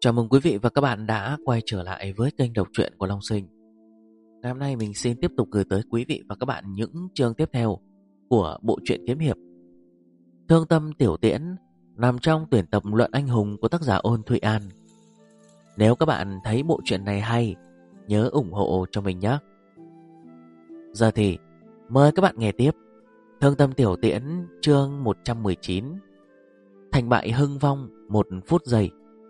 Chào mừng quý vị và các bạn đã quay trở lại với kênh đọc truyện của Long Sinh. Ngày hôm nay mình xin tiếp tục gửi tới quý vị và các bạn những chương tiếp theo của bộ truyện kiếm hiệp Thương Tâm Tiểu Tiễn, nằm trong tuyển tập Luận Anh Hùng của tác giả Ôn Thụy An. Nếu các bạn thấy bộ truyện này hay, nhớ ủng hộ cho mình nhé. Giờ thì mời các bạn nghe tiếp Thương Tâm Tiểu Tiễn chương 119, Thành bại hưng vong 1 phút giây.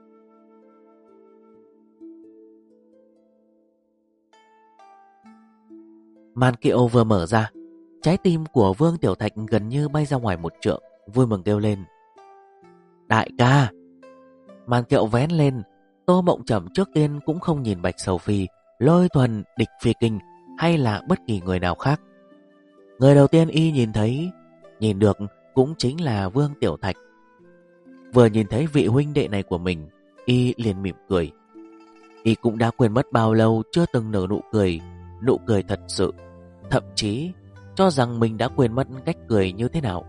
Màn kiệu vừa mở ra, trái tim của Vương Tiểu Thạch gần như bay ra ngoài 1 trượng, vui mừng kêu lên: Đại ca! Màn kiệu vén lên, Tô Mộng Trầm trước tiên cũng không nhìn Bạch Sầu Phi, Lôi Thuần, Địch Phi Kinh hay là bất kỳ người nào khác. Người đầu tiên y nhìn được cũng chính là Vương Tiểu Thạch. Vừa nhìn thấy vị huynh đệ này của mình, y liền mỉm cười. Y cũng đã quên mất bao lâu chưa từng nở nụ cười thật sự, thậm chí cho rằng mình đã quên mất cách cười như thế nào.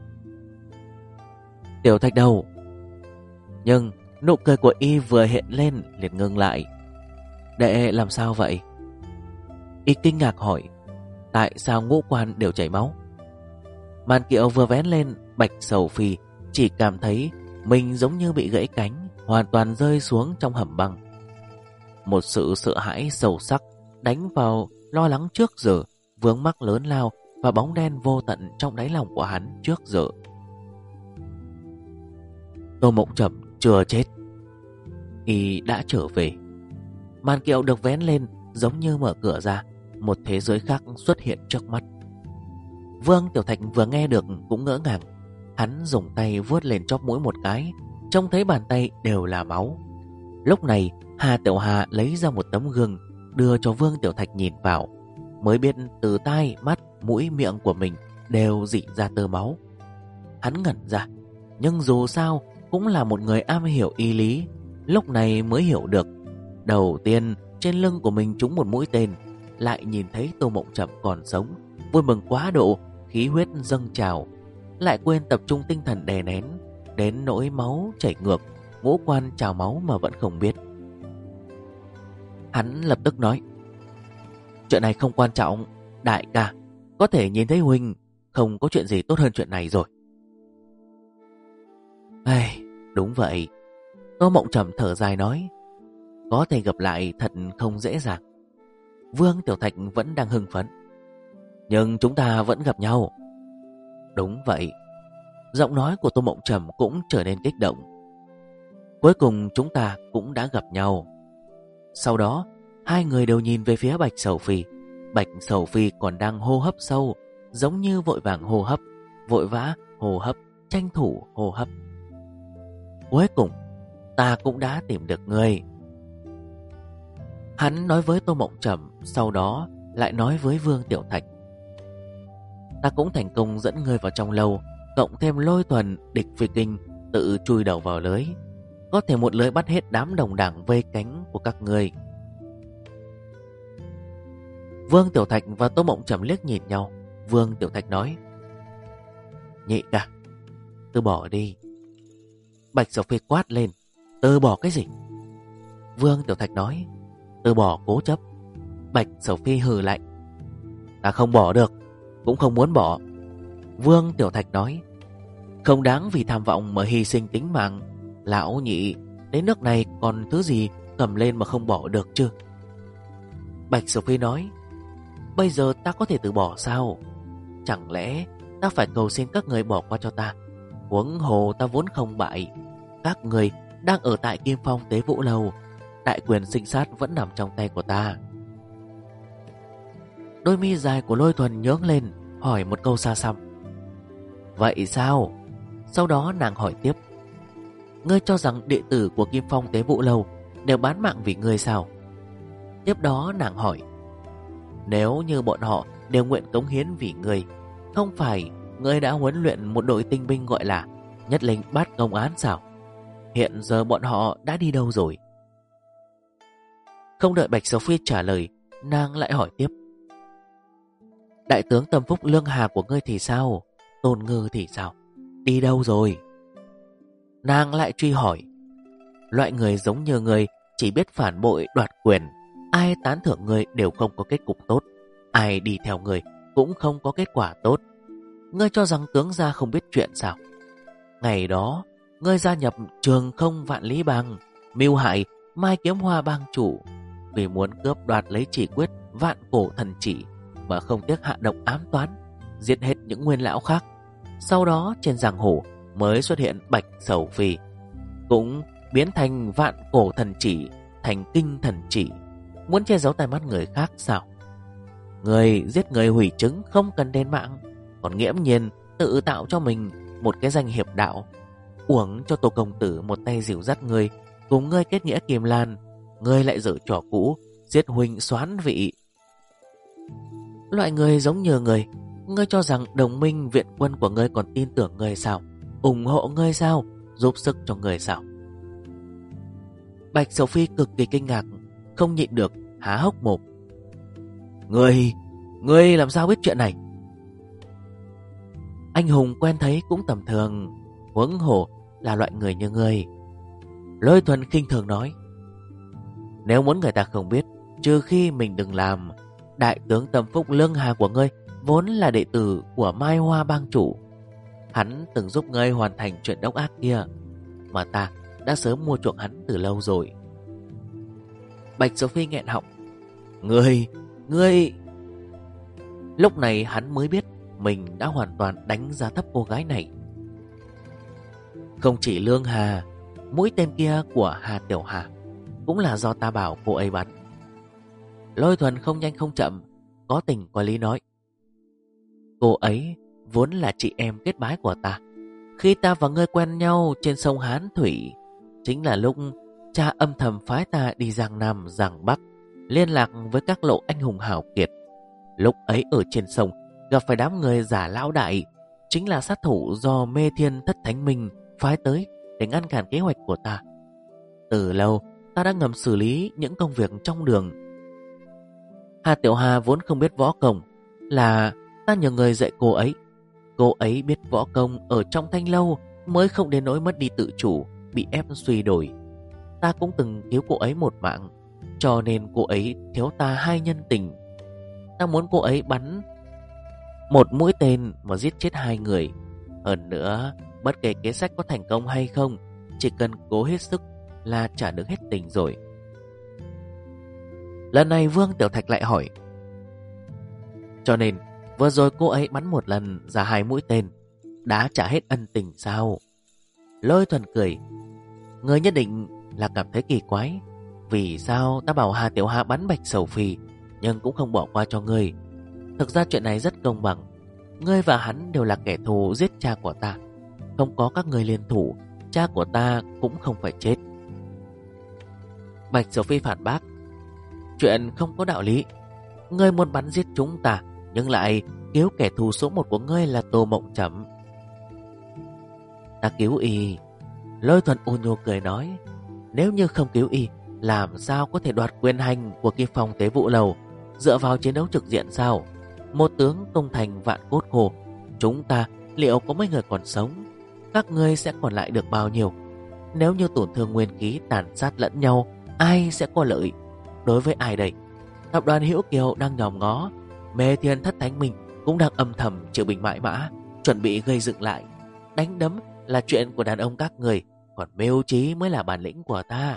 Tiểu Thạch đâu? Nhưng nụ cười của y vừa hiện lên liền ngừng lại. Đệ làm sao vậy? Y kinh ngạc hỏi. Tại sao ngũ quan đều chảy máu? Màn kiệu vừa vén lên, Bạch Sầu Phi chỉ cảm thấy mình giống như bị gãy cánh, hoàn toàn rơi xuống trong hầm băng. Một sự sợ hãi sâu sắc đánh vào lo lắng trước giờ, vướng mắc lớn lao và bóng đen vô tận trong đáy lòng của hắn trước giờ. Tô Mộng Trầm chưa chết, y đã trở về. Màn kiệu được vén lên, giống như mở cửa ra, một thế giới khác xuất hiện trước mắt. Vương Tiểu Thạch vừa nghe được cũng ngỡ ngàng. Hắn dùng tay vuốt lên chóp mũi một cái, trông thấy bàn tay đều là máu. Lúc này Hà Tiểu Hà lấy ra một tấm gương đưa cho Vương Tiểu Thạch nhìn vào, mới biết từ tai, mắt, mũi, miệng của mình đều rỉ ra tơ máu. Hắn ngẩn ra, nhưng dù sao cũng là một người am hiểu y lý, lúc này mới hiểu được. Đầu tiên trên lưng của mình trúng một mũi tên, lại nhìn thấy Tô Mộng Trầm còn sống, vui mừng quá độ, khí huyết dâng trào, lại quên tập trung tinh thần đè nén, đến nỗi máu chảy ngược, ngũ quan trào máu mà vẫn không biết. Hắn lập tức nói: Chuyện này không quan trọng, đại ca, có thể nhìn thấy huynh, không có chuyện gì tốt hơn chuyện này rồi. Đúng vậy. Tô Mộng Trầm thở dài nói: Có thể gặp lại thật không dễ dàng. Vương Tiểu Thạch vẫn đang hưng phấn: Nhưng chúng ta vẫn gặp nhau. Đúng vậy. Giọng nói của Tô Mộng Trầm cũng trở nên kích động. Cuối cùng chúng ta cũng đã gặp nhau. Sau đó hai người đều nhìn về phía Bạch Sầu Phi. Bạch Sầu Phi còn đang hô hấp sâu, giống như vội vàng hô hấp, vội vã hô hấp, tranh thủ hô hấp. Cuối cùng ta cũng đã tìm được ngươi. Hắn nói với Tô Mộng Trầm, sau đó lại nói với Vương Tiểu Thạch: Ta cũng thành công dẫn ngươi vào trong lâu, cộng thêm Lôi Thuần, Địch Phi Kinh tự chui đầu vào lưới, có thể một lưới bắt hết đám đồng đảng vây cánh của các ngươi. Vương Tiểu Thạch và Tô Mộng Trầm liếc nhìn nhau. Vương Tiểu Thạch nói: Nhị ca, từ bỏ đi. Bạch Sầu Phi quát lên: Từ bỏ cái gì? Vương Tiểu Thạch nói: Từ bỏ cố chấp. Bạch Sầu Phi hừ lạnh: Ta không bỏ được, cũng không muốn bỏ. Vương Tiểu Thạch nói: Không đáng vì tham vọng mà hy sinh tính mạng. Lão nhị, đến nước này còn thứ gì cầm lên mà không bỏ được chứ? Bạch Sầu Phi nói: Bây giờ ta có thể từ bỏ sao? Chẳng lẽ ta phải cầu xin các người bỏ qua cho ta? Huống hồ ta vốn không bại. Các người đang ở tại Kim Phong Tế Vũ Lâu, đại quyền sinh sát vẫn nằm trong tay của ta. Đôi mi dài của Lôi Thuần nhướng lên, hỏi một câu xa xăm: Vậy sao? Sau đó nàng hỏi tiếp: Ngươi cho rằng đệ tử của Kim Phong Tế Vũ Lâu đều bán mạng vì ngươi sao? Tiếp đó nàng hỏi: Nếu như bọn họ đều nguyện cống hiến vì ngươi, không phải ngươi đã huấn luyện một đội tinh binh gọi là Nhất Linh Bát Công Án sao? Hiện giờ bọn họ đã đi đâu rồi? Không đợi Bạch Sầu Phi trả lời, nàng lại hỏi tiếp: Đại tướng Tâm Phúc Lương Hà của ngươi thì sao? Tôn Ngư thì sao? Đi đâu rồi? Nàng lại truy hỏi: Loại người giống như ngươi chỉ biết phản bội đoạt quyền. Ai tán thưởng ngươi đều không có kết cục tốt. Ai đi theo ngươi cũng không có kết quả tốt. Ngươi cho rằng tướng gia không biết chuyện sao? Ngày đó, ngươi gia nhập Trường Không Vạn Lý Bang, mưu hại Mai Kiếm Hoa bang chủ, vì muốn cướp đoạt lấy chỉ quyết Vạn Cổ Thần Chỉ mà không tiếc hạ độc ám toán, giết hết những nguyên lão khác. Sau đó trên giang hồ mới xuất hiện Bạch Sầu Phi, cũng biến thành Vạn Cổ Thần Chỉ thành Kinh Thần Chỉ, muốn che giấu tai mắt người khác sao? Người giết người hủy chứng không cần đền mạng, còn nghiễm nhiên tự tạo cho mình một cái danh hiệp đạo. Uổng cho Tô công tử một tay dìu dắt người, cùng ngươi kết nghĩa Kim Lan, ngươi lại giở trò cũ, giết huynh xoán vị. Loại người giống như ngươi cho rằng đồng minh viện quân của ngươi còn tin tưởng ngươi sao? Ủng hộ ngươi sao? Giúp sức cho ngươi sao? Bạch Sầu Phi cực kỳ kinh ngạc, không nhịn được há hốc mồm. Ngươi làm sao biết chuyện này? Anh hùng quen thấy cũng tầm thường, huống hồ là loại người như ngươi. Lôi Thuần khinh thường nói, nếu muốn người ta không biết, trừ khi mình đừng làm. Đại tướng Tâm Phúc Lương Hà của ngươi vốn là đệ tử của Mai Hoa bang chủ. Hắn từng giúp ngươi hoàn thành chuyện độc ác kia, mà ta đã sớm mua chuộc hắn từ lâu rồi. Bạch Sầu Phi nghẹn họng. Ngươi... Lúc này hắn mới biết mình đã hoàn toàn đánh giá thấp cô gái này. Không chỉ Lương Hà, mũi tên kia của Hà Tiểu Hà cũng là do ta bảo cô ấy bắn. Lôi Thuần không nhanh không chậm, có tình có lý nói, cô ấy vốn là chị em kết bái của ta. Khi ta và ngươi quen nhau trên sông Hán Thủy, chính là lúc cha âm thầm phái ta đi Giang Nam Giang Bắc, liên lạc với các lộ anh hùng hào kiệt. Lúc ấy ở trên sông gặp phải đám người giả lão đại, chính là sát thủ do Mê Thiên Thất Thánh Minh phái tới để ngăn cản kế hoạch của ta. Từ lâu ta đã ngầm xử lý những công việc trong đường. Hà Tiểu Hà vốn không biết võ công, là ta nhờ người dạy cô ấy. Cô ấy biết võ công ở trong thanh lâu, mới không đến nỗi mất đi tự chủ, bị ép suy đổi. Ta cũng từng cứu cô ấy một mạng, cho nên cô ấy thiếu ta 2 nhân tình. Ta muốn cô ấy bắn một mũi tên mà giết chết 2 người. Hơn nữa, bất kể kế sách có thành công hay không, chỉ cần cố hết sức là trả được hết tình rồi. Lần này Vương Tiểu Thạch lại hỏi, cho nên vừa rồi cô ấy bắn một lần ra 2 mũi tên, đã trả hết ân tình sao? Lôi Thuần cười, ngươi nhất định là cảm thấy kỳ quái. Vì sao ta bảo Hà Tiểu Hà bắn Bạch Sầu Phi nhưng cũng không bỏ qua cho ngươi? Thực ra chuyện này rất công bằng. Ngươi và hắn đều là kẻ thù giết cha của ta. Không có các ngươi liên thủ, cha của ta cũng không phải chết. Bạch Sầu Phi phản bác, chuyện không có đạo lý. Ngươi muốn bắn giết chúng ta, nhưng lại cứu kẻ thù số 1 của ngươi là Tô Mộng Chẩm. Ta cứu y. Lôi Thuần ôn nhô cười nói, nếu như không cứu y, làm sao có thể đoạt quyền hành của Kim Phong Tế Vụ Lầu? Dựa vào chiến đấu trực diện sao? Một tướng công thành vạn cốt khô, chúng ta liệu có mấy người còn sống? Các ngươi sẽ còn lại được bao nhiêu? Nếu như tổn thương nguyên khí, tàn sát lẫn nhau, ai sẽ có lợi? Đối với ai đây? Tập đoàn Hữu Kiều đang nhòm ngó, Mê Thiên Thất Thánh Minh cũng đang âm thầm chịu bình mãi mã, chuẩn bị gây dựng lại. Đánh đấm là chuyện của đàn ông các người, còn mưu trí mới là bản lĩnh của ta.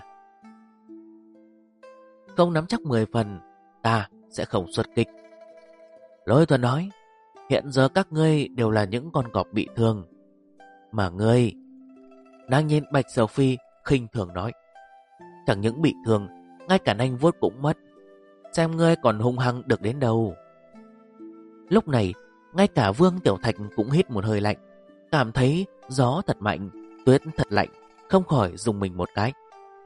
Không nắm chắc 10 phần, ta sẽ không xuất kích. Lôi Thuần nói, hiện giờ các ngươi đều là những con cọp bị thương. Mà ngươi... Đang nhìn Bạch Sầu Phi khinh thường nói, chẳng những bị thương, ngay cả nanh vuốt cũng mất. Xem ngươi còn hung hăng được đến đâu. Lúc này, ngay cả Vương Tiểu Thạch cũng hít một hơi lạnh, cảm thấy gió thật mạnh, tuyết thật lạnh, không khỏi dùng mình một cái.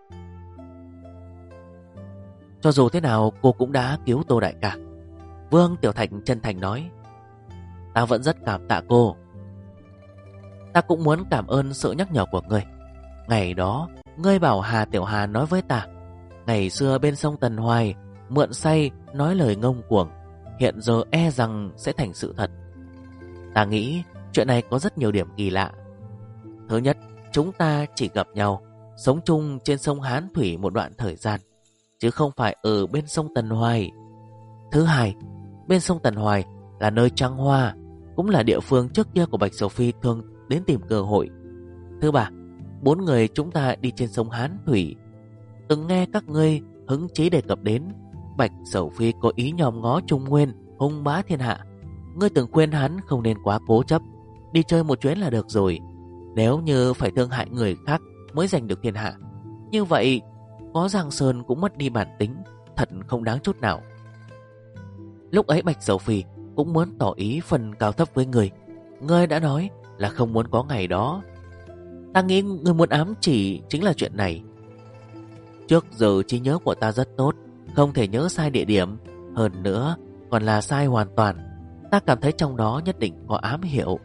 Cho dù thế nào cô cũng đã cứu Tô đại ca. Vương Tiểu Thạch chân thành nói, ta vẫn rất cảm tạ cô. Ta cũng muốn cảm ơn sự nhắc nhở của ngươi. Ngày đó ngươi bảo Hà Tiểu Hà nói với ta, ngày xưa bên sông Tần Hoài mượn say nói lời ngông cuồng, hiện giờ e rằng sẽ thành sự thật. Ta nghĩ chuyện này có rất nhiều điểm kỳ lạ. Thứ nhất, chúng ta chỉ gặp nhau sống chung trên sông Hán Thủy một đoạn thời gian, chứ không phải ở bên sông Tần Hoài. Thứ hai, bên sông Tần Hoài là nơi trăng hoa, cũng là địa phương trước kia của Bạch Sầu Phi thường đến tìm cơ hội. Thứ ba, 4 người chúng ta đi trên sông Hán Thủy, từng nghe các ngươi hứng chí đề cập đến Bạch Sầu Phi có ý nhòm ngó Trung Nguyên, hung bá thiên hạ. Ngươi từng khuyên hắn không nên quá cố chấp, đi chơi một chuyến là được rồi. Nếu như phải thương hại người khác mới giành được thiên hạ, như vậy có Giang Sơn cũng mất đi bản tính, thật không đáng chút nào. Lúc ấy Bạch Sầu Phi cũng muốn tỏ ý phần cao thấp với người. Ngươi đã nói là không muốn có ngày đó. Ta nghĩ ngươi muốn ám chỉ chính là chuyện này. Trước giờ trí nhớ của ta rất tốt, không thể nhớ sai địa điểm, hơn nữa còn là sai hoàn toàn. Ta cảm thấy trong đó nhất định có ám hiệu.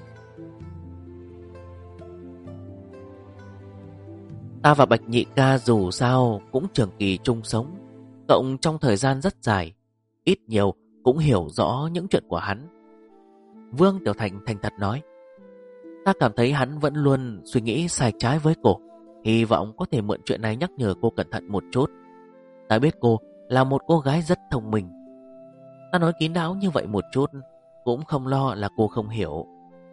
Ta và Bạch nhị ca dù sao cũng trường kỳ chung sống, cộng trong thời gian rất dài, ít nhiều cũng hiểu rõ những chuyện của hắn. Vương Tiểu Thành thành thật nói, ta cảm thấy hắn vẫn luôn suy nghĩ sai trái với cô. Hy vọng có thể mượn chuyện này nhắc nhở cô cẩn thận một chút. Ta biết cô là một cô gái rất thông minh. Ta nói kín đáo như vậy một chút, cũng không lo là cô không hiểu.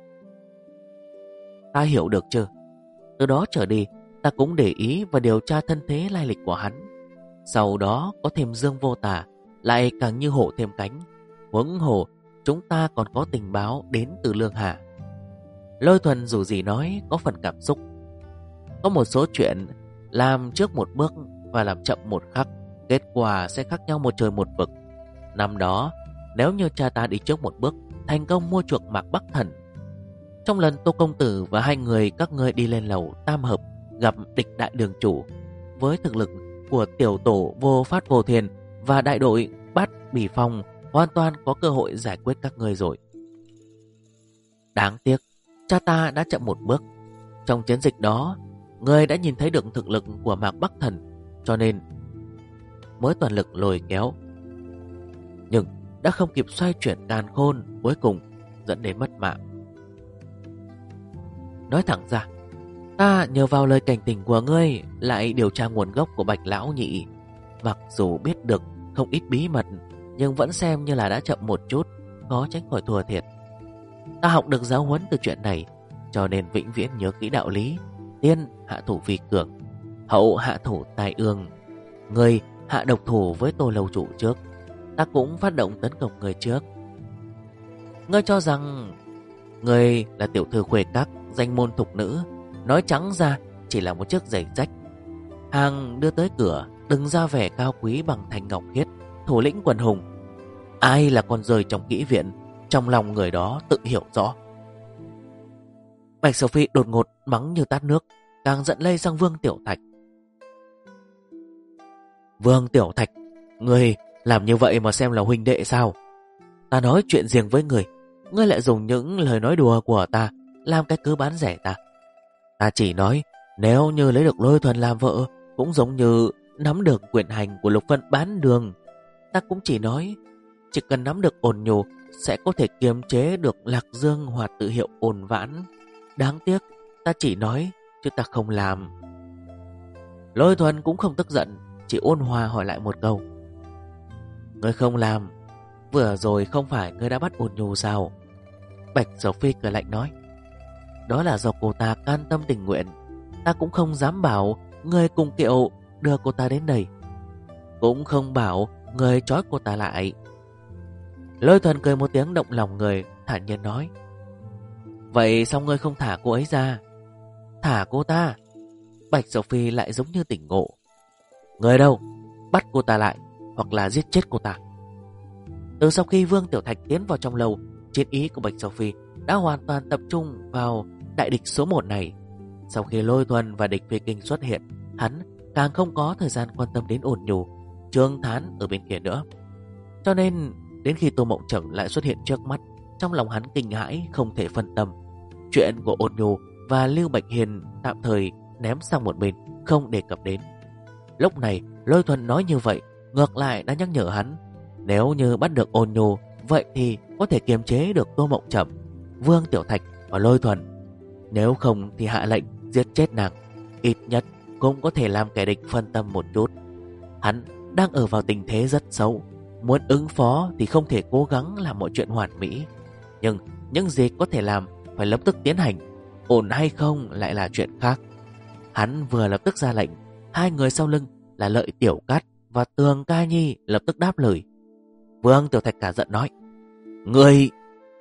Ta hiểu được chưa? Từ đó trở đi, ta cũng để ý và điều tra thân thế lai lịch của hắn. Sau đó có thêm Dương Vô Tà, lại càng như hổ thêm cánh. Huống hồ, chúng ta còn có tình báo đến từ Lương Hà. Lôi Thuần dù gì nói có phần cảm xúc. Có một số chuyện làm trước một bước và làm chậm một khắc, kết quả sẽ khác nhau một trời một vực. Năm đó, nếu như cha ta đi trước một bước, thành công mua chuộc Mạc Bắc Thần. Trong lần Tô Công Tử và hai người các ngươi đi lên lầu tam hợp gặp địch đại đường chủ, với thực lực của tiểu tổ Vô Phát Vô Thiên và đại đội Bát Bỉ Phong, hoàn toàn có cơ hội giải quyết các ngươi rồi. Đáng tiếc, cha ta đã chậm một bước. Trong chiến dịch đó, ngươi đã nhìn thấy được thực lực của Mạc Bắc Thần, cho nên mới toàn lực lôi kéo. Nhưng đã không kịp xoay chuyển càn khôn, cuối cùng dẫn đến mất mạng. Nói thẳng ra, ta nhờ vào lời cảnh tỉnh của ngươi lại điều tra nguồn gốc của Bạch Lão Nhị. Mặc dù biết được không ít bí mật, nhưng vẫn xem như là đã chậm một chút, khó tránh khỏi thua thiệt. Ta học được giáo huấn từ chuyện này, cho nên vĩnh viễn nhớ kỹ đạo lý: tiên hạ thủ vi cường, hậu hạ thủ tai ương. Ngươi hạ độc thủ với Tô lâu chủ trước, ta cũng phát động tấn công người trước. Ngươi cho rằng ngươi là tiểu thư khuê các, danh môn thục nữ, nói trắng ra chỉ là một chiếc giày rách. Hàng đưa tới cửa, đừng ra vẻ cao quý bằng thành ngọc khiết, thủ lĩnh quần hùng. Ai là con rơi trong kỹ viện, trong lòng người đó tự hiểu rõ. Bạch Sầu Phi đột ngột mắng như tát nước, càng giận lây sang Vương Tiểu Thạch. Vương Tiểu Thạch, ngươi làm như vậy mà xem là huynh đệ sao? Ta nói chuyện riêng với ngươi, ngươi lại dùng những lời nói đùa của ta làm cái cớ bán rẻ ta. Ta chỉ nói nếu như lấy được Lôi Thuần làm vợ, cũng giống như nắm được quyền hành của Lục Vân bán đường. Ta cũng chỉ nói chỉ cần nắm được Ôn Nhu sẽ có thể kiềm chế được Lạc Dương hoặc tự hiệu Ôn Vãn. Đáng tiếc ta chỉ nói chứ ta không làm. Lôi Thuần cũng không tức giận, chỉ ôn hòa hỏi lại một câu. Ngươi không làm, vừa rồi không phải ngươi đã bắt Ôn Nhu sao? Bạch Sầu Phi cười lạnh nói, đó là do cô ta can tâm tình nguyện. Ta cũng không dám bảo ngươi cùng Kiệu đưa cô ta đến đây, cũng không bảo ngươi trói cô ta lại. Lôi Thuần cười một tiếng động lòng người, thản nhiên nói, vậy sao ngươi không thả cô ấy ra? Thả cô ta? Bạch Sầu Phi lại giống như tỉnh ngộ. Người đâu? Bắt cô ta lại, hoặc là giết chết cô ta. Từ sau khi Vương Tiểu Thạch tiến vào trong lầu, chiến ý của Bạch Sầu Phi đã hoàn toàn tập trung vào đại địch số 1 này. Sau khi Lôi Thuần và địch Phi Kinh xuất hiện, hắn càng không có thời gian quan tâm đến Ôn Nhu, Trương Thán ở bên kia nữa. Cho nên đến khi Tô Mộng Trẩu lại xuất hiện trước mắt, trong lòng hắn kinh hãi không thể phân tâm. Chuyện của Ôn Nhu và Lưu Bạch Hiền tạm thời ném sang một bên, không đề cập đến. Lúc này Lôi Thuần nói như vậy ngược lại đã nhắc nhở hắn, nếu như bắt được Ôn Nhu, vậy thì có thể kiềm chế được Tô Mộng Trầm, Vương Tiểu Thạch và Lôi Thuần. Nếu không thì hạ lệnh giết chết nàng, ít nhất cũng có thể làm kẻ địch phân tâm một chút. Hắn đang ở vào tình thế rất xấu. Muốn ứng phó thì không thể cố gắng làm mọi chuyện hoàn mỹ, nhưng những gì có thể làm phải lập tức tiến hành. Ổn hay không lại là chuyện khác. Hắn vừa lập tức ra lệnh, hai người sau lưng là Lợi Tiểu Cát và Tường Ca Nhi lập tức đáp lời. Vương Tiểu Thạch cả giận nói: Người!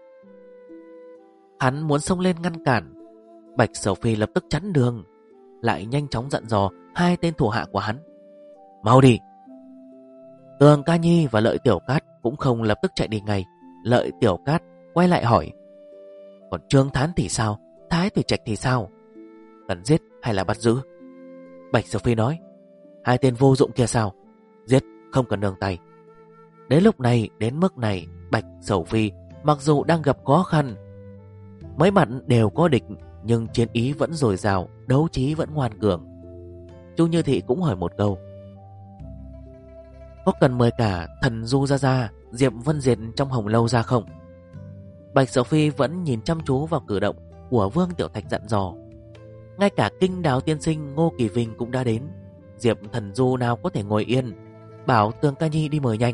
Hắn muốn xông lên ngăn cản. Bạch Sầu Phi lập tức chắn đường, lại nhanh chóng dặn dò hai tên thủ hạ của hắn: Mau đi! Tường Ca Nhi và Lợi Tiểu Cát cũng không lập tức chạy đi ngay. Lợi Tiểu Cát quay lại hỏi: Còn Trương Thán thì sao? Thái Thủy Trạch thì sao? Cần giết hay là bắt giữ? Bạch Sầu Phi nói: Hai tên vô dụng kia sao? Giết, không cần nương tay. Đến lúc này, đến mức này, Bạch Sầu Phi mặc dù đang gặp khó khăn, mấy mặt đều có địch, nhưng chiến ý vẫn dồi dào, đấu trí vẫn ngoan cường. Chu Như Thị cũng hỏi một câu: Có cần mời cả Thần Du ra, Diệp Vân Diệt trong Hồng Lâu ra không? Bạch Sầu Phi vẫn nhìn chăm chú vào cử động của Vương Tiểu Thạch dặn dò. Ngay cả Kinh Đào tiên sinh Ngô Kỳ Vinh cũng đã đến. Diệp Thần Du nào có thể ngồi yên, bảo Tường Ca Nhi đi mời nhanh.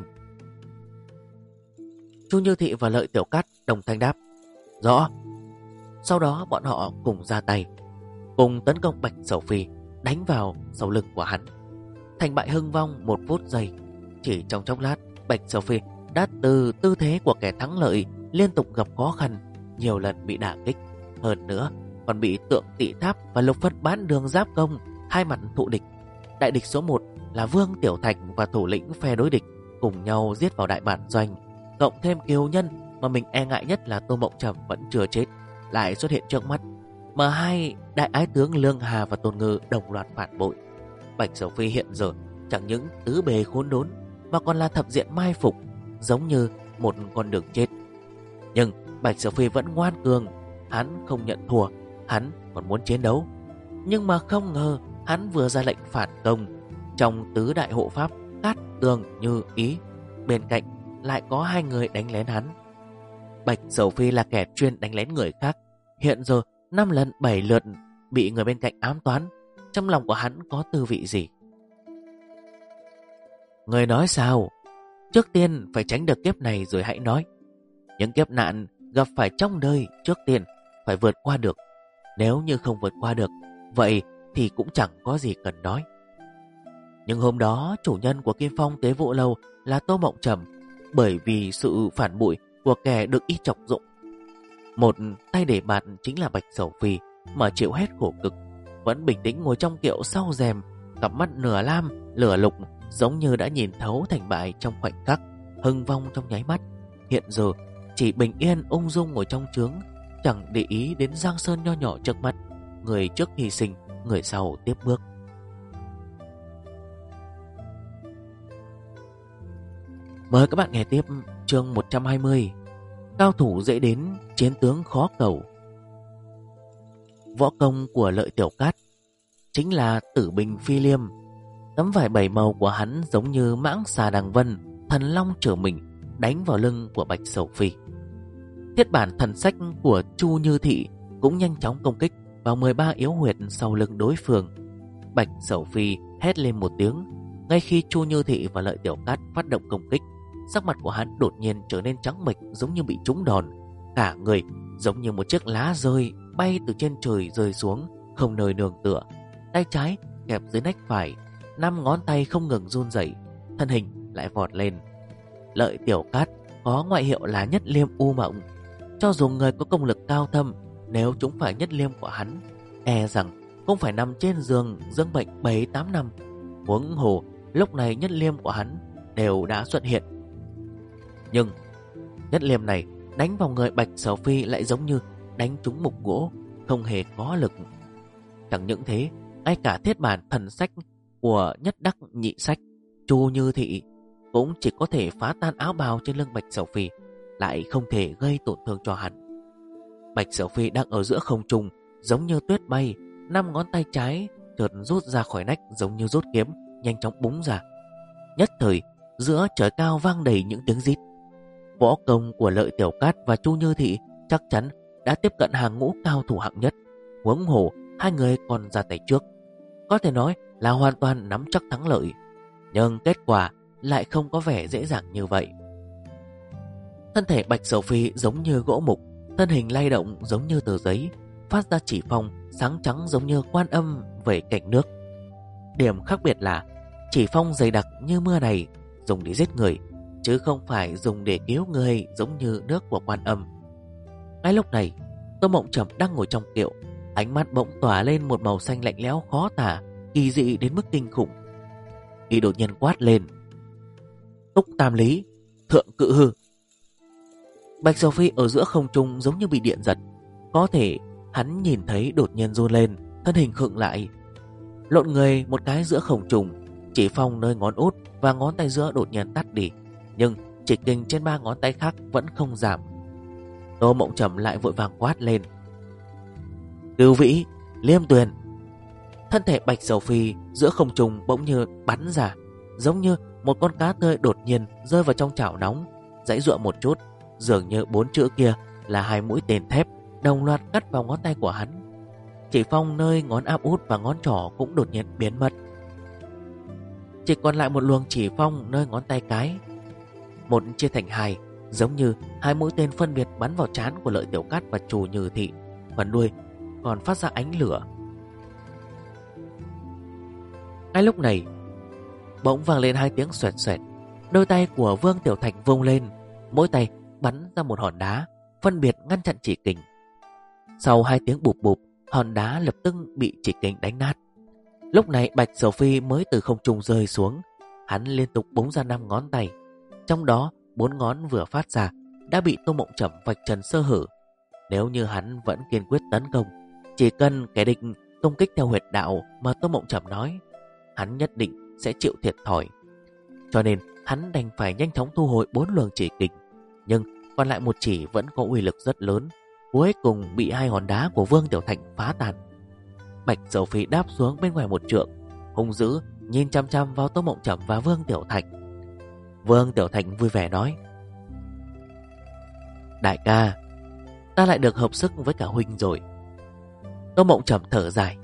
Chu Như Thị và Lợi Tiểu Cát đồng thanh đáp: Rõ. Sau đó bọn họ cùng ra tay, cùng tấn công Bạch Sầu Phi, đánh vào sau lưng của hắn. Thành bại hưng vong 1 phút giây. Chỉ trong chốc lát, Bạch Sầu Phi đã từ tư thế của kẻ thắng lợi liên tục gặp khó khăn, nhiều lần bị đả kích, hơn nữa còn bị Tượng Tị Tháp và Lục Phất Bán Đường giáp công, hai mặt thụ địch. Đại địch số 1 là Vương Tiểu Thạch và thủ lĩnh phe đối địch cùng nhau giết vào đại bản doanh, cộng thêm kiều nhân mà mình e ngại nhất là Tô Mộng Trầm vẫn chưa chết lại xuất hiện trước mắt, mà hai đại ái tướng Lương Hà và Tôn Ngư đồng loạt phản bội. Bạch Sầu Phi hiện giờ chẳng những tứ bề khốn đốn mà còn là thập diện mai phục, giống như một con đường chết. Nhưng Bạch Sầu Phi vẫn ngoan cường, hắn không nhận thua, hắn còn muốn chiến đấu. Nhưng mà không ngờ hắn vừa ra lệnh phản công, trong tứ đại hộ pháp Cát, Tường, Như, Ý, bên cạnh lại có hai người đánh lén hắn. Bạch Sầu Phi là kẻ chuyên đánh lén người khác, hiện giờ 5 lần 7 lượt bị người bên cạnh ám toán. Trong lòng của hắn có tư vị gì? Người nói sao? Trước tiên phải tránh được kiếp này rồi hãy nói. Những kiếp nạn gặp phải trong đời trước tiên phải vượt qua được. Nếu như không vượt qua được, vậy thì cũng chẳng có gì cần nói. Nhưng hôm đó chủ nhân của Kim Phong Tế Vụ Lâu là Tô Mộng Trầm, bởi vì sự phản bội của kẻ được y chọc dụng, một tay để bạt chính là Bạch Sầu Phi, mà chịu hết khổ cực, vẫn bình tĩnh ngồi trong kiệu sau rèm, cặp mắt nửa lam lửa lục, giống như đã nhìn thấu thành bại trong khoảnh khắc, hưng vong trong nháy mắt. Hiện giờ chỉ bình yên ung dung ngồi trong trướng, chẳng để ý đến giang sơn nho nhỏ trước mắt. Người trước hy sinh, người sau tiếp bước. Mời các bạn nghe tiếp chương 120. Cao thủ dễ đến, chiến tướng khó cầu. Võ công của Lợi Tiểu Cát chính là Tử Bình Phi Liêm. Tấm vải 7 màu của hắn giống như mãng xà đằng vân, thần long trở mình, đánh vào lưng của Bạch Sầu Phi. Thiết bản thần sách của Chu Như Thị cũng nhanh chóng công kích vào 13 yếu huyệt sau lưng đối phương. Bạch Sầu Phi hét lên một tiếng. Ngay khi Chu Như Thị và Lợi Tiểu Cát phát động công kích, sắc mặt của hắn đột nhiên trở nên trắng bệch, giống như bị trúng đòn. Cả người giống như một chiếc lá rơi bay từ trên trời rơi xuống, không nơi nương tựa. Tay trái kẹp dưới nách phải, 5 ngón tay không ngừng run rẩy, thân hình lại vọt lên. Lợi Tiểu Cát có ngoại hiệu là Nhất Liêm U Mộng. Cho dù người có công lực cao thâm, nếu chúng phải Nhất Liêm của hắn, e rằng cũng phải nằm trên giường dưỡng bệnh 7-8 năm. Huống hồ lúc này Nhất Liêm của hắn đều đã xuất hiện. Nhưng Nhất Liêm này đánh vào người Bạch Sầu Phi lại giống như đánh trúng mục gỗ, không hề có lực. Chẳng những thế, ngay cả thiết bản thần sách của Nhất Đắc Nhị Sách Chu Như Thị cũng chỉ có thể phá tan áo bào trên lưng Bạch Sầu Phi, lại không thể gây tổn thương cho hắn. Bạch Sầu Phi đang ở giữa không trung, giống như tuyết bay, 5 ngón tay trái chợt rút ra khỏi nách giống như rút kiếm, nhanh chóng búng ra. Nhất thời, giữa trời cao vang đầy những tiếng rít. Võ công của Lợi Tiểu Cát và Chu Như Thị chắc chắn đã tiếp cận hàng ngũ cao thủ hạng nhất. Huống hồ hai người còn ra tay trước. có thể nói là hoàn toàn nắm chắc thắng lợi. Nhưng kết quả lại không có vẻ dễ dàng như vậy. Thân thể Bạch Sầu Phi giống như gỗ mục, thân hình lay động giống như tờ giấy, phát ra chỉ phong sáng trắng giống như Quan Âm về cạnh nước. Điểm khác biệt là chỉ phong dày đặc như mưa này dùng để giết người, chứ không phải dùng để cứu người giống như nước của Quan Âm. Ngay lúc này, Tô Mộng Trầm đang ngồi trong kiệu, ánh mắt bỗng tỏa lên một màu xanh lạnh lẽo khó tả, kỳ dị đến mức kinh khủng. Y đột nhiên quát lên: Túc Tam Lý, Thượng Cự Hư. Bạch Sầu Phi ở giữa không trung giống như bị điện giật, có thể hắn nhìn thấy đột nhiên run lên, thân hình khựng lại, lộn người một cái giữa không trung, chỉ phong nơi ngón út và ngón tay giữa đột nhiên tắt đi, nhưng chỉ kình trên 3 ngón tay khác vẫn không giảm. Tô Mộng Trầm lại vội vàng quát lên: Cửu Vĩ, Liêm Tuyền. Thân thể Bạch Sầu Phi giữa không trung bỗng như bắn ra, giống như một con cá tươi đột nhiên rơi vào trong chảo nóng, giãy giụa một chút, dường như 4 chữ kia là 2 mũi tên thép đồng loạt cắt vào ngón tay của hắn. Chỉ phong nơi ngón áp út và ngón trỏ cũng đột nhiên biến mất, chỉ còn lại một luồng chỉ phong nơi ngón tay cái. Một chia thành 2, giống như 2 mũi tên phân biệt bắn vào trán của Lợi Tiểu Cát và Trù Nhừ Thị, phần đuôi còn phát ra ánh lửa. Ngay lúc này, bỗng vang lên 2 tiếng xoẹt xoẹt, đôi tay của Vương Tiểu Thạch vung lên, mỗi tay bắn ra một hòn đá, phân biệt ngăn chặn chỉ kình. Sau 2 tiếng bụp bụp, hòn đá lập tức bị chỉ kình đánh nát. Lúc này Bạch Sầu Phi mới từ không trung rơi xuống, hắn liên tục búng ra 5 ngón tay, trong đó 4 ngón vừa phát ra đã bị Tô Mộng Trầm vạch trần sơ hở. Nếu như hắn vẫn kiên quyết tấn công, chỉ cần kẻ địch công kích theo huyệt đạo mà Tô Mộng Trầm nói, hắn nhất định sẽ chịu thiệt thòi. Cho nên hắn đành phải nhanh chóng thu hồi 4 luồng chỉ kình, nhưng còn lại một chỉ vẫn có uy lực rất lớn, cuối cùng bị 2 hòn đá của Vương Tiểu Thạch phá tan. Bạch Sầu Phi đáp xuống bên ngoài 1 trượng, hung dữ nhìn chăm chăm vào Tô Mộng Trầm và Vương Tiểu Thạch. Vương Tiểu Thạch vui vẻ nói: Đại ca, ta lại được hợp sức với cả huynh rồi. Tô Mộng Trầm thở dài: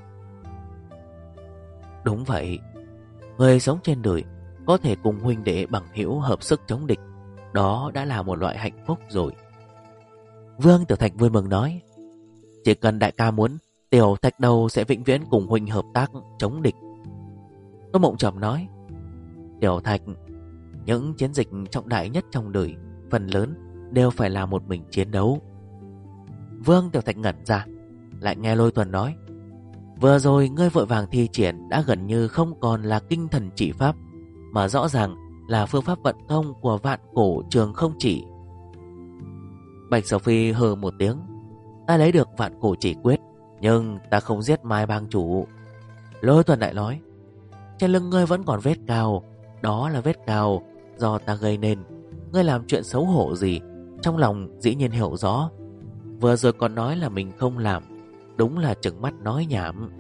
Đúng vậy, người sống trên đời có thể cùng huynh đệ bằng hữu hợp sức chống địch, đó đã là một loại hạnh phúc rồi. Vương Tiểu Thạch vui mừng nói: Chỉ cần đại ca muốn, Tiểu Thạch Đầu sẽ vĩnh viễn cùng huynh hợp tác chống địch. Tô Mộng Trầm nói: Tiểu Thạch, những chiến dịch trọng đại nhất trong đời phần lớn đều phải là một mình chiến đấu. Vương Tiểu Thạch ngẩn ra, lại nghe Lôi Tuần nói: Vừa rồi ngươi vội vàng thi triển đã gần như không còn là kinh thần chỉ pháp, mà rõ ràng là phương pháp vận công của Vạn Cổ Trường Không Chỉ. Bạch Sầu Phi hừ một tiếng: Ta lấy được Vạn Cổ Chỉ Quyết, nhưng ta không giết Mai Bang chủ. Lôi Tuần lại nói: Trên lưng ngươi vẫn còn vết cào, đó là vết cào do ta gây nên. Ngươi làm chuyện xấu hổ gì, trong lòng dĩ nhiên hiểu rõ. Vừa rồi còn nói là mình không làm, đúng là trừng mắt nói nhảm.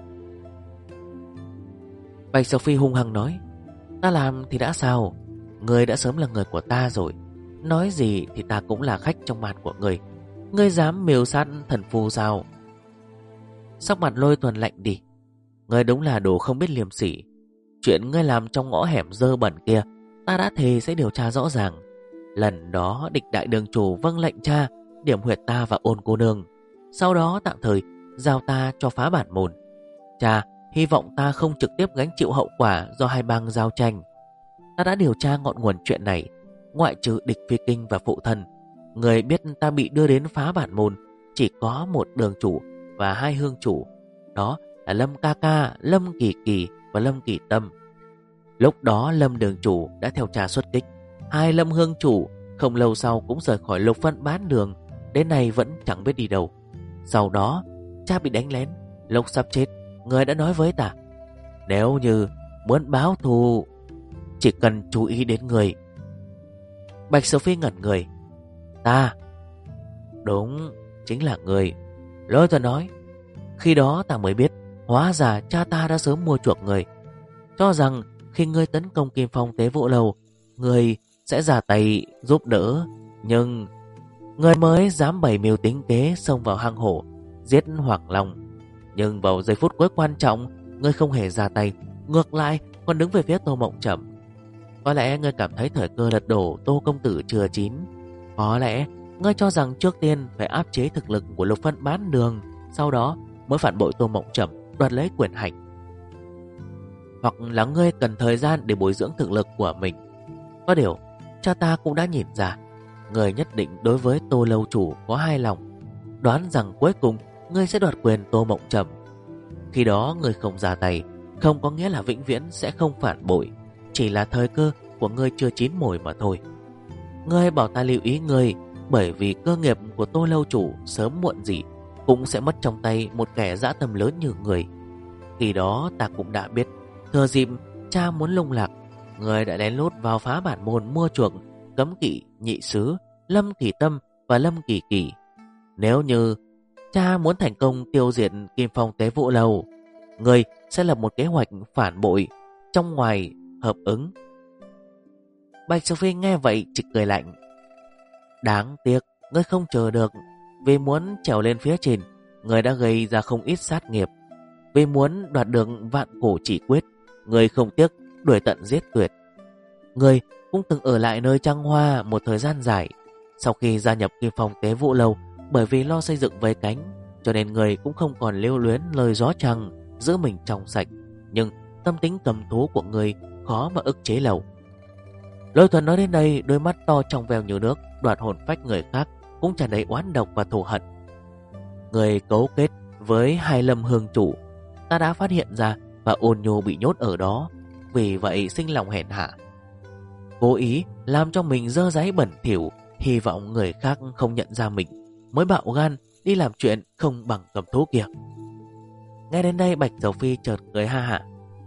Bạch Sầu Phi hung hăng nói: Ta làm thì đã sao, ngươi đã sớm là người của ta rồi, nói gì thì ta cũng là khách trong màn của ngươi. Ngươi dám mưu sát thần phu sao? Sắc mặt Lôi Tuần lạnh đi: Ngươi đúng là đồ không biết liêm sỉ. Chuyện ngươi làm trong ngõ hẻm dơ bẩn kia, ta đã thề sẽ điều tra rõ ràng. Lần đó địch đại đường chủ vâng lệnh cha điểm huyệt ta và Ôn cô nương, sau đó tạm thời giao ta cho phá bản môn. Cha hy vọng ta không trực tiếp gánh chịu hậu quả do hai bang giao tranh. Ta đã điều tra ngọn nguồn chuyện này, ngoại trừ địch Phi Kinh và phụ thân, người biết ta bị đưa đến phá bản môn chỉ có một đường chủ và 2 hương chủ, đó là Lâm Ca Ca, Lâm Kỳ Kỳ và Lâm Kỳ Tâm. Lúc đó Lâm đường chủ đã theo cha xuất kích, 2 Lâm hương chủ không lâu sau cũng rời khỏi Lục Phân bán đường, đến nay vẫn chẳng biết đi đâu. Sau đó cha bị đánh lén, lúc sắp chết người đã nói với ta: Nếu như muốn báo thù, chỉ cần chú ý đến người. Bạch Sầu Phi ngẩn người: Ta? Đúng, chính là người. Lôi Tuần nói: Khi đó ta mới biết, hóa ra cha ta đã sớm mua chuộc người, cho rằng khi ngươi tấn công Kim Phong Tế Vũ Lâu, ngươi sẽ ra tay giúp đỡ. Nhưng ngươi mới dám bày mưu tính kế xông vào hang hổ giết Hoàng Long. Nhưng vào giây phút cuối quan trọng, ngươi không hề ra tay, ngược lại còn đứng về phía Tô Mộng Trầm. Có lẽ ngươi cảm thấy thời cơ lật đổ Tô công tử chưa chín. Có lẽ ngươi cho rằng trước tiên phải áp chế thực lực của Lục Phân Bán Đường, sau đó mới phản bội Tô Mộng Trầm, đoạt lấy quyền hành. Hoặc là ngươi cần thời gian để bồi dưỡng thực lực của mình. Có điều cha ta cũng đã nhìn ra ngươi nhất định đối với Tô lâu chủ có hai lòng, đoán rằng cuối cùng ngươi sẽ đoạt quyền Tô Mộng Trầm. Khi đó ngươi không ra tay, không có nghĩa là vĩnh viễn sẽ không phản bội, chỉ là thời cơ của ngươi chưa chín mồi mà thôi. Ngươi bảo ta lưu ý ngươi, bởi vì cơ nghiệp của Tô lâu chủ sớm muộn gì cũng sẽ mất trong tay một kẻ dã tâm lớn như người. Khi đó ta cũng đã biết, thừa dịp cha muốn lung lạc, người đã lén lút vào phá bản môn mua chuộc Cấm Kỵ Nhị Sứ, Lâm Kỳ Tâm và Lâm Kỳ Kỳ. Nếu như cha muốn thành công tiêu diệt Kim Phong Tế Vũ Lâu, người sẽ lập một kế hoạch phản bội trong ngoài hợp ứng. Bạch Sầu Phi nghe vậy chỉ cười lạnh. Đáng tiếc ngươi không chờ được. Vì muốn trèo lên phía trên, người đã gây ra không ít sát nghiệp. Vì muốn đoạt được Vạn Cổ Chỉ Quyết, người không tiếc đuổi tận giết tuyệt. Người cũng từng ở lại nơi Trăng Hoa một thời gian dài. Sau khi gia nhập Kim Phong Tế Vũ Lâu, bởi vì lo xây dựng vây cánh, cho nên người cũng không còn lưu luyến lời gió trăng, giữ mình trong sạch. Nhưng tâm tính cầm thú của người khó mà ức chế lâu. Lôi Thuần nói đến đây, đôi mắt to trong veo như nước, đoạt hồn phách người khác cũng tràn đầy oán độc và thù hận. Người cấu kết với hai Lâm Hương chủ, ta đã phát hiện ra và Ôn Nhu bị nhốt ở đó, vì vậy sinh lòng hèn hạ, cố ý làm cho mình dơ dáy bẩn thỉu, hy vọng người khác không nhận ra mình, mới bạo gan đi làm chuyện không bằng cầm thú kia. Nghe đến đây, Bạch Dầu Phi chợt cười ha hả.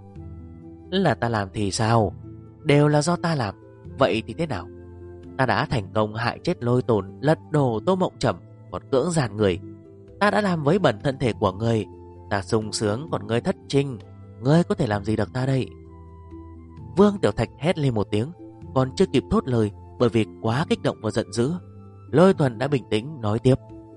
Là ta làm thì sao? Đều là do ta làm. Vậy thì thế nào? Ta đã thành công hại chết Lôi Tồn, lật đổ Tô Mộng Trầm, còn cưỡng gian người. Ta đã làm với bẩn thân thể của người. Ta sung sướng còn ngươi thất trinh. Ngươi có thể làm gì được ta đây? Vương Tiểu Thạch hét lên một tiếng, còn chưa kịp thốt lời bởi vì quá kích động và giận dữ. Lôi Thuần đã bình tĩnh nói tiếp.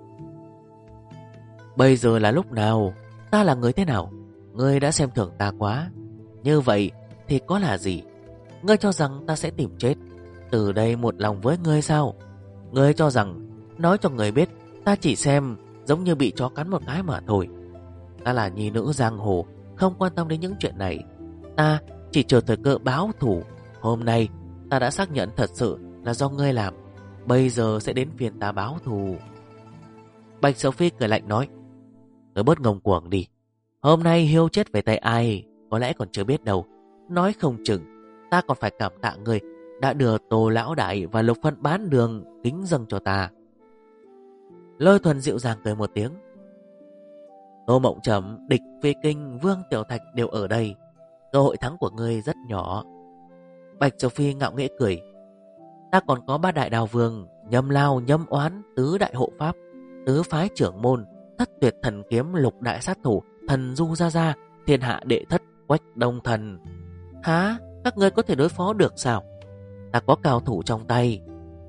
Bây giờ là lúc nào? Ta là người thế nào? Ngươi đã xem thường ta quá. Như vậy thì có là gì? Ngươi cho rằng ta sẽ tìm chết từ đây một lòng với ngươi sao? Ngươi cho rằng nói cho người biết ta chỉ xem giống như bị chó cắn một cái mà thôi. Ta là nhi nữ giang hồ, không quan tâm đến những chuyện này. Ta chỉ chờ thời cơ báo thù. Hôm nay ta đã xác nhận thật sự là do ngươi làm. Bây giờ sẽ đến phiên ta báo thù. Bạch Sầu Phi cười lạnh nói. Ngươi bớt ngông cuồng đi. Hôm nay Hiêu chết về tay ai có lẽ còn chưa biết đâu. Nói không chừng ta còn phải cảm tạ ngươi đã đưa Tô Lão Đại và Lục Phân Bán Đường kính dâng cho ta. Lôi Thuần dịu dàng cười một tiếng. Tô Mộng Trầm, Địch Phi Kinh, Vương Tiểu Thạch đều ở đây. Cơ hội thắng của ngươi rất nhỏ. Bạch Sầu Phi ngạo nghễ cười. Ta còn có ba đại đào vương, Nhâm Lao, Nhâm Oán, Tứ Đại Hộ Pháp, Tứ Phái Trưởng Môn, Thất Tuyệt Thần Kiếm, Lục Đại Sát Thủ, Thần Du Gia Gia, Thiên Hạ Đệ Thất, Quách Đông Thần. Hả? Các ngươi có thể đối phó được sao? Ta có cao thủ trong tay.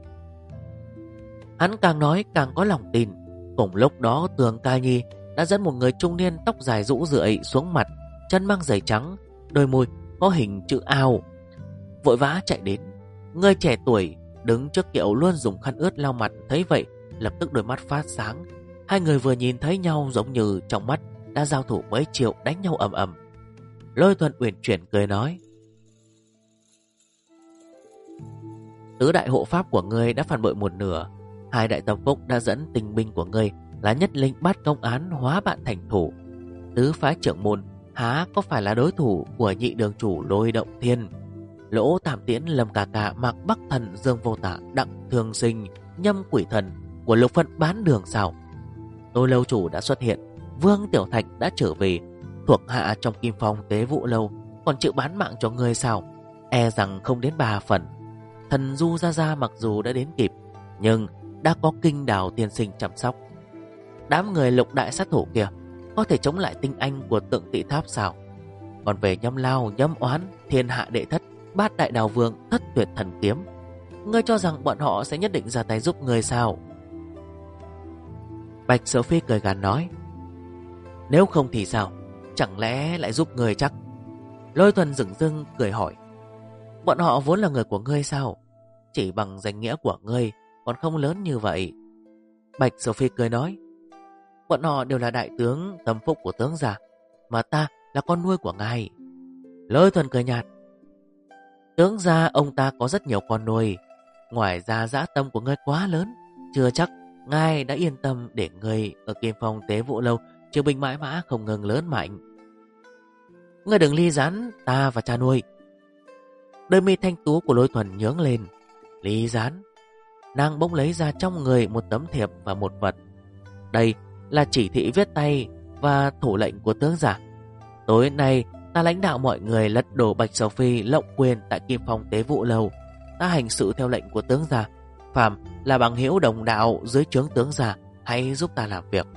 Hắn càng nói càng có lòng tin. Cùng lúc đó Tường Ca Nhi đã dẫn một người trung niên tóc dài rũ rượi xuống mặt, chân mang giày trắng, đôi môi có hình chữ ao, vội vã chạy đến. Người trẻ tuổi đứng trước kiệu luôn dùng khăn ướt lau mặt, thấy vậy lập tức đôi mắt phát sáng. Hai người vừa nhìn thấy nhau giống như trong mắt đã giao thủ mấy triệu, đánh nhau ầm ầm. Lôi Thuần uyển chuyển cười nói. Tứ đại hộ pháp của ngươi đã phản bội một nửa. Hai đại tâm phúc đã dẫn tinh binh của ngươi là Nhất Linh Bát Công Án hóa bạn thành thủ. Tứ Phái Trưởng Môn há có phải là đối thủ của nhị đường chủ Lôi Động Thiên, Lỗ Tam Tiễn, Lâm Cà Cà, Mạc Bắc Thần, Dương Vô Tả, Đặng Thường Sinh, Nhâm Quỷ Thần của Lục Phân Bán Đường sao? Tô lâu chủ đã xuất hiện, Vương Tiểu Thạch đã trở về, thuộc hạ trong Kim Phong Tế Vũ Lâu còn chịu bán mạng cho ngươi sao? E rằng không đến 3 phần. Thần Du Gia Gia mặc dù đã đến kịp, nhưng đã có Kinh Đào tiên sinh chăm sóc. Đám người Lục Đại Sát Thủ kia có thể chống lại tinh anh của Tượng Tị Tháp sao? Còn về Nhâm Lao, Nhâm Oán, Thiên Hạ Đệ Thất, Bát Đại Đào Vương, Thất Tuyệt Thần Kiếm, ngươi cho rằng bọn họ sẽ nhất định ra tay giúp ngươi sao? Bạch Sở Phi cười gằn nói. Nếu không thì sao? chẳng lẽ lại giúp người chắc? Lôi Thuần dửng dưng cười hỏi. Bọn họ vốn là người của ngươi sao? Chỉ bằng danh nghĩa của ngươi còn không lớn như vậy. Bạch Sophie cười nói. Bọn họ đều là đại tướng tâm phúc của tướng gia, mà ta là con nuôi của ngài. Lôi Thuần cười nhạt. Tướng gia ông ta có rất nhiều con nuôi. Ngoài ra dã tâm của ngươi quá lớn, chưa chắc ngài đã yên tâm để ngươi ở Kim Phong Tế Vũ Lâu triều binh mãi mã không ngừng lớn mạnh. Ngươi đừng ly gián ta và cha nuôi. Đôi mi thanh tú của Lôi Thuần nhướng lên. Ly gián? Nàng bỗng lấy ra trong người một tấm thiệp và một vật. Đây là chỉ thị viết tay và thủ lệnh của tướng giả. Tối nay ta lãnh đạo mọi người lật đổ Bạch Sầu Phi lộng quyền tại Kim Phong Tế Vũ Lâu. Ta hành sự theo lệnh của tướng giả. Phàm là bằng hữu đồng đạo dưới trướng tướng giả, hãy giúp ta làm việc.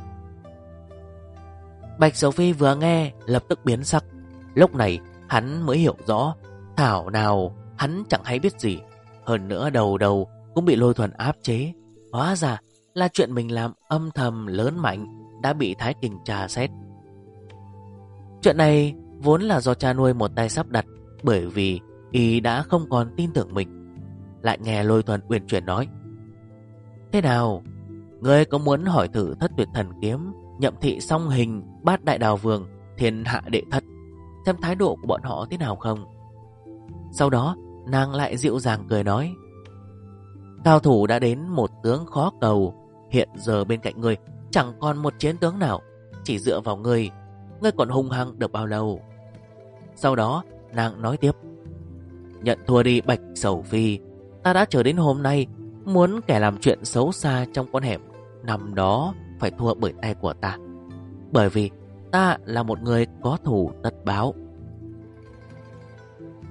Bạch Sầu Phi vừa nghe lập tức biến sắc. Lúc này hắn mới hiểu rõ, thảo nào hắn chẳng hay biết gì. Hơn nữa đầu đầu cũng bị Lôi Thuần áp chế. Hóa ra là chuyện mình làm âm thầm lớn mạnh đã bị Thái Kình tra xét. Chuyện này vốn là do cha nuôi một tay sắp đặt, bởi vì y đã không còn tin tưởng mình. Lại nghe Lôi Thuần uyển chuyển nói. Thế nào? Ngươi có muốn hỏi thử Thất Tuyệt Thần Kiếm, Nhậm Thị Song Hình, Bát Đại Đào Vương, Thiên Hạ Đệ Thất, xem thái độ của bọn họ thế nào không? Sau đó nàng lại dịu dàng cười nói. Cao thủ đã đến một tướng khó cầu. Hiện giờ bên cạnh ngươi chẳng còn một chiến tướng nào. Chỉ dựa vào ngươi còn hung hăng được bao lâu? Sau đó nàng nói tiếp. Nhận thua đi Bạch Sầu Phi. Ta đã chờ đến hôm nay, muốn kẻ làm chuyện xấu xa trong con hẻm năm đó phải thua bởi tay của ta. Bởi vì ta là một người có thù tất báo.